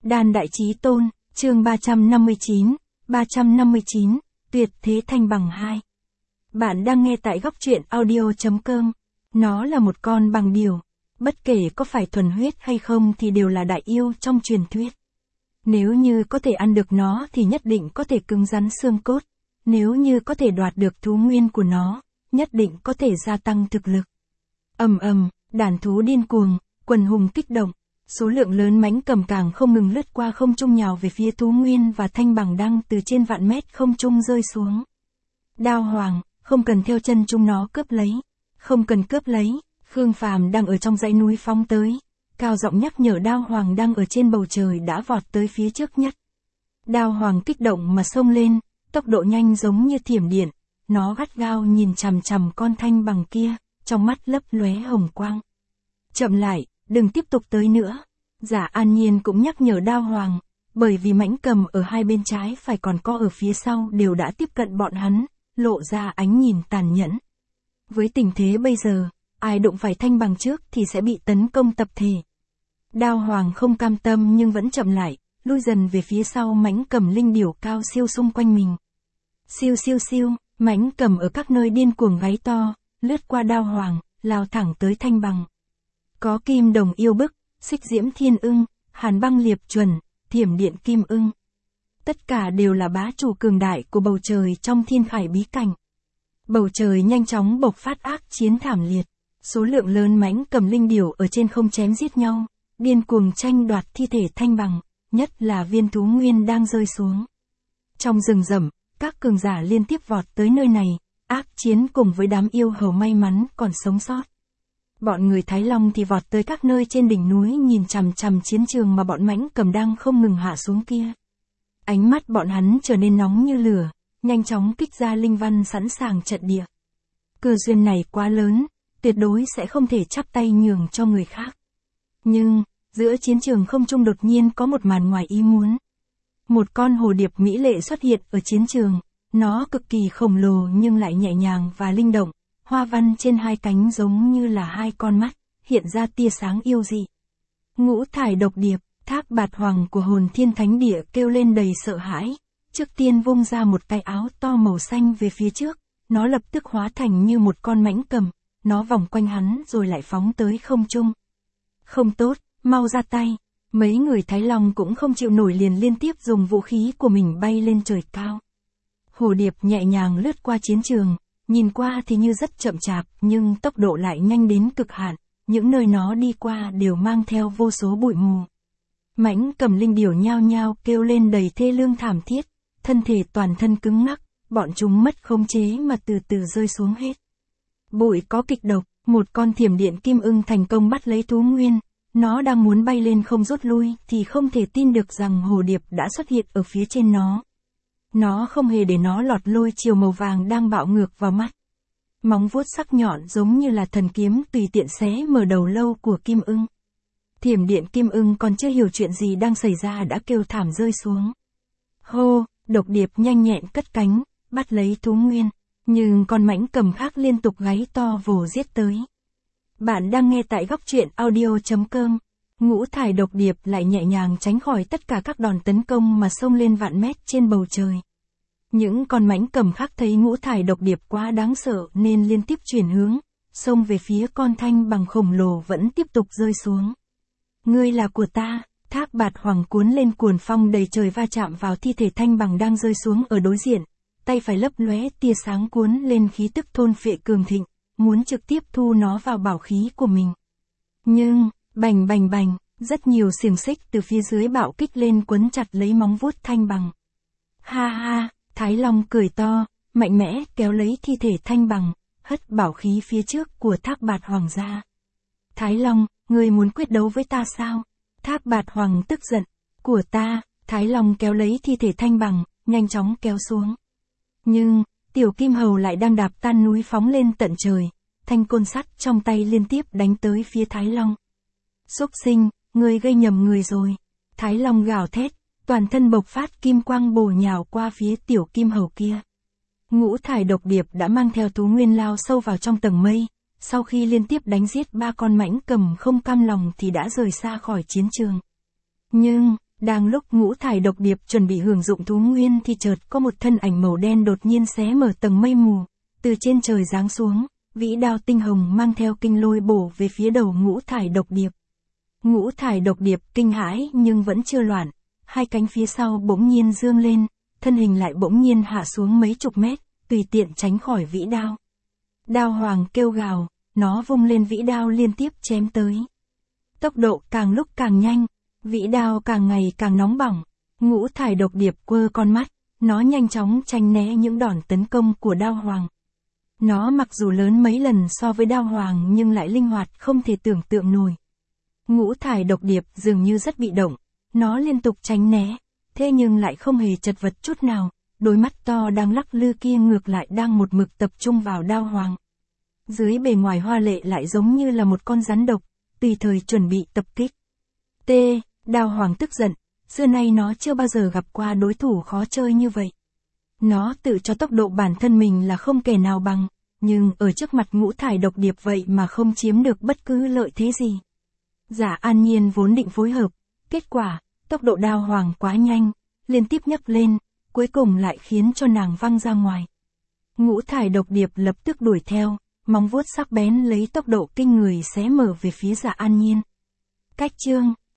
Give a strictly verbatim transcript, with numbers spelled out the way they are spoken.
Đan Đại Chí Tôn, chương ba trăm năm mươi chín, ba trăm năm mươi chín, Tuyệt Thế Thanh Bằng hai. Bạn đang nghe tại góc truyện audio chấm com. Nó là một con bằng điểu. Bất kể có phải thuần huyết hay không thì đều là đại yêu trong truyền thuyết. Nếu như có thể ăn được nó thì nhất định có thể cứng rắn xương cốt. Nếu như có thể đoạt được thú nguyên của nó, nhất định có thể gia tăng thực lực. Ầm ầm, đàn thú điên cuồng, quần hùng kích động. Số lượng lớn mãnh cầm càng không ngừng lướt qua không trung nhào về phía thú nguyên và thanh bằng đang từ trên vạn mét không trung rơi xuống. Đao Hoàng, không cần theo chân chúng nó cướp lấy. Không cần cướp lấy, Khương Phàm đang ở trong dãy núi phóng tới. Cao giọng nhắc nhở Đao Hoàng đang ở trên bầu trời đã vọt tới phía trước nhất. Đao Hoàng kích động mà xông lên, tốc độ nhanh giống như thiểm điện. Nó gắt gao nhìn chằm chằm con thanh bằng kia, trong mắt lấp lóe hồng quang. Chậm lại, đừng tiếp tục tới nữa. Giả An Nhiên cũng nhắc nhở Đao Hoàng, bởi vì mãnh cầm ở hai bên trái phải còn có ở phía sau đều đã tiếp cận bọn hắn, lộ ra ánh nhìn tàn nhẫn. Với tình thế bây giờ, ai đụng phải thanh bằng trước thì sẽ bị tấn công tập thể. Đao Hoàng không cam tâm nhưng vẫn chậm lại, lui dần về phía sau mãnh cầm linh điểu cao siêu xung quanh mình. Siêu siêu siêu, mãnh cầm ở các nơi điên cuồng gáy to, lướt qua Đao Hoàng, lao thẳng tới thanh bằng. Có Kim Đồng Yêu Bức, Xích Diễm Thiên Ưng, Hàn Băng Liệp Chuẩn, Thiểm Điện Kim Ưng. Tất cả đều là bá chủ cường đại của bầu trời trong thiên khải bí cảnh. Bầu trời nhanh chóng bộc phát ác chiến thảm liệt. Số lượng lớn mãnh cầm linh điểu ở trên không chém giết nhau, điên cuồng tranh đoạt thi thể thanh bằng, nhất là viên thú nguyên đang rơi xuống. Trong rừng rậm, các cường giả liên tiếp vọt tới nơi này, ác chiến cùng với đám yêu hầu may mắn còn sống sót. Bọn người Thái Long thì vọt tới các nơi trên đỉnh núi nhìn chằm chằm chiến trường mà bọn mãnh cầm đang không ngừng hạ xuống kia. Ánh mắt bọn hắn trở nên nóng như lửa, nhanh chóng kích ra linh văn sẵn sàng trận địa. Cơ duyên này quá lớn, tuyệt đối sẽ không thể chắp tay nhường cho người khác. Nhưng, giữa chiến trường không trung đột nhiên có một màn ngoài ý muốn. Một con hồ điệp mỹ lệ xuất hiện ở chiến trường, nó cực kỳ khổng lồ nhưng lại nhẹ nhàng và linh động. Hoa văn trên hai cánh giống như là hai con mắt, hiện ra tia sáng yêu dị. Ngũ thải độc điệp, Thác Bạt Hoàng của Hồn Thiên Thánh Địa kêu lên đầy sợ hãi. Trước tiên vung ra một cái áo to màu xanh về phía trước, nó lập tức hóa thành như một con mãnh cầm, nó vòng quanh hắn rồi lại phóng tới không trung. Không tốt, mau ra tay. Mấy người Thái Long cũng không chịu nổi liền liên tiếp dùng vũ khí của mình bay lên trời cao. Hồ điệp nhẹ nhàng lướt qua chiến trường. Nhìn qua thì như rất chậm chạp, nhưng tốc độ lại nhanh đến cực hạn, những nơi nó đi qua đều mang theo vô số bụi mù. Mãnh cầm linh điểu nhao nhao kêu lên đầy thê lương thảm thiết, thân thể toàn thân cứng ngắc, bọn chúng mất khống chế mà từ từ rơi xuống hết. Bụi có kịch độc, một con thiểm điện kim ưng thành công bắt lấy thú nguyên, nó đang muốn bay lên không rút lui thì không thể tin được rằng hồ điệp đã xuất hiện ở phía trên nó. Nó không hề để nó lọt lôi chiều màu vàng đang bạo ngược vào mắt. Móng vuốt sắc nhọn giống như là thần kiếm tùy tiện xé mở đầu lâu của kim ưng. Thiểm điện kim ưng còn chưa hiểu chuyện gì đang xảy ra đã kêu thảm rơi xuống. Hô, độc điệp nhanh nhẹn cất cánh, bắt lấy thú nguyên, nhưng con mãnh cầm khác liên tục gáy to vồ giết tới. Bạn đang nghe tại góc truyện audio chấm com. Ngũ thải độc điệp lại nhẹ nhàng tránh khỏi tất cả các đòn tấn công mà xông lên vạn mét trên bầu trời. Những con mãnh cầm khác thấy ngũ thải độc điệp quá đáng sợ nên liên tiếp chuyển hướng, xông về phía con thanh bằng khổng lồ vẫn tiếp tục rơi xuống. Ngươi là của ta, Thác Bạt Hoàng cuốn lên cuồn phong đầy trời va chạm vào thi thể thanh bằng đang rơi xuống ở đối diện, tay phải lấp lóe tia sáng cuốn lên khí tức thôn phệ cường thịnh, muốn trực tiếp thu nó vào bảo khí của mình. Nhưng, bành bành bành, rất nhiều xiềng xích từ phía dưới bạo kích lên quấn chặt lấy móng vuốt thanh bằng. Ha ha, Thái Long cười to, mạnh mẽ kéo lấy thi thể thanh bằng, hất bảo khí phía trước của Thác Bạt Hoàng ra. Thái Long, ngươi muốn quyết đấu với ta sao? Thác Bạt Hoàng tức giận. Của ta, Thái Long kéo lấy thi thể thanh bằng, nhanh chóng kéo xuống. Nhưng, tiểu kim hầu lại đang đạp tan núi phóng lên tận trời, thanh côn sắt trong tay liên tiếp đánh tới phía Thái Long. Xúc sinh, ngươi gây nhầm người rồi. Thái Long gào thét, toàn thân bộc phát kim quang bổ nhào qua phía tiểu kim hầu kia. Ngũ thải độc điệp đã mang theo thú nguyên lao sâu vào trong tầng mây, sau khi liên tiếp đánh giết ba con mãnh cầm không cam lòng thì đã rời xa khỏi chiến trường. Nhưng, Đang lúc ngũ thải độc điệp chuẩn bị hưởng dụng thú nguyên thì chợt có một thân ảnh màu đen đột nhiên xé mở tầng mây mù, từ trên trời giáng xuống, vĩ đao tinh hồng mang theo kinh lôi bổ về phía đầu ngũ thải độc điệp. Ngũ thải độc điệp kinh hãi nhưng vẫn chưa loạn, hai cánh phía sau bỗng nhiên dương lên, thân hình lại bỗng nhiên hạ xuống mấy chục mét, tùy tiện tránh khỏi vĩ đao. Đao hoàng kêu gào, nó vung lên vĩ đao liên tiếp chém tới. Tốc độ càng lúc càng nhanh, vĩ đao càng ngày càng nóng bỏng, ngũ thải độc điệp quơ con mắt, nó nhanh chóng tránh né những đòn tấn công của đao hoàng. Nó mặc dù lớn mấy lần so với đao hoàng nhưng lại linh hoạt không thể tưởng tượng nổi. Ngũ thải độc điệp dường như rất bị động, nó liên tục tránh né, thế nhưng lại không hề chật vật chút nào, đôi mắt to đang lắc lư kia ngược lại đang một mực tập trung vào đao hoàng. Dưới bề ngoài hoa lệ lại giống như là một con rắn độc, tùy thời chuẩn bị tập kích. T. Đao hoàng tức giận, xưa nay nó chưa bao giờ gặp qua đối thủ khó chơi như vậy. Nó tự cho tốc độ bản thân mình là không kẻ nào bằng, nhưng ở trước mặt ngũ thải độc điệp vậy mà không chiếm được bất cứ lợi thế gì. Giả An Nhiên vốn định phối hợp, kết quả, tốc độ đao hoàng quá nhanh, liên tiếp nhấc lên, cuối cùng lại khiến cho nàng văng ra ngoài. Ngũ thải độc điệp lập tức đuổi theo, móng vuốt sắc bén lấy tốc độ kinh người xé mở về phía Giả An Nhiên. Cách chương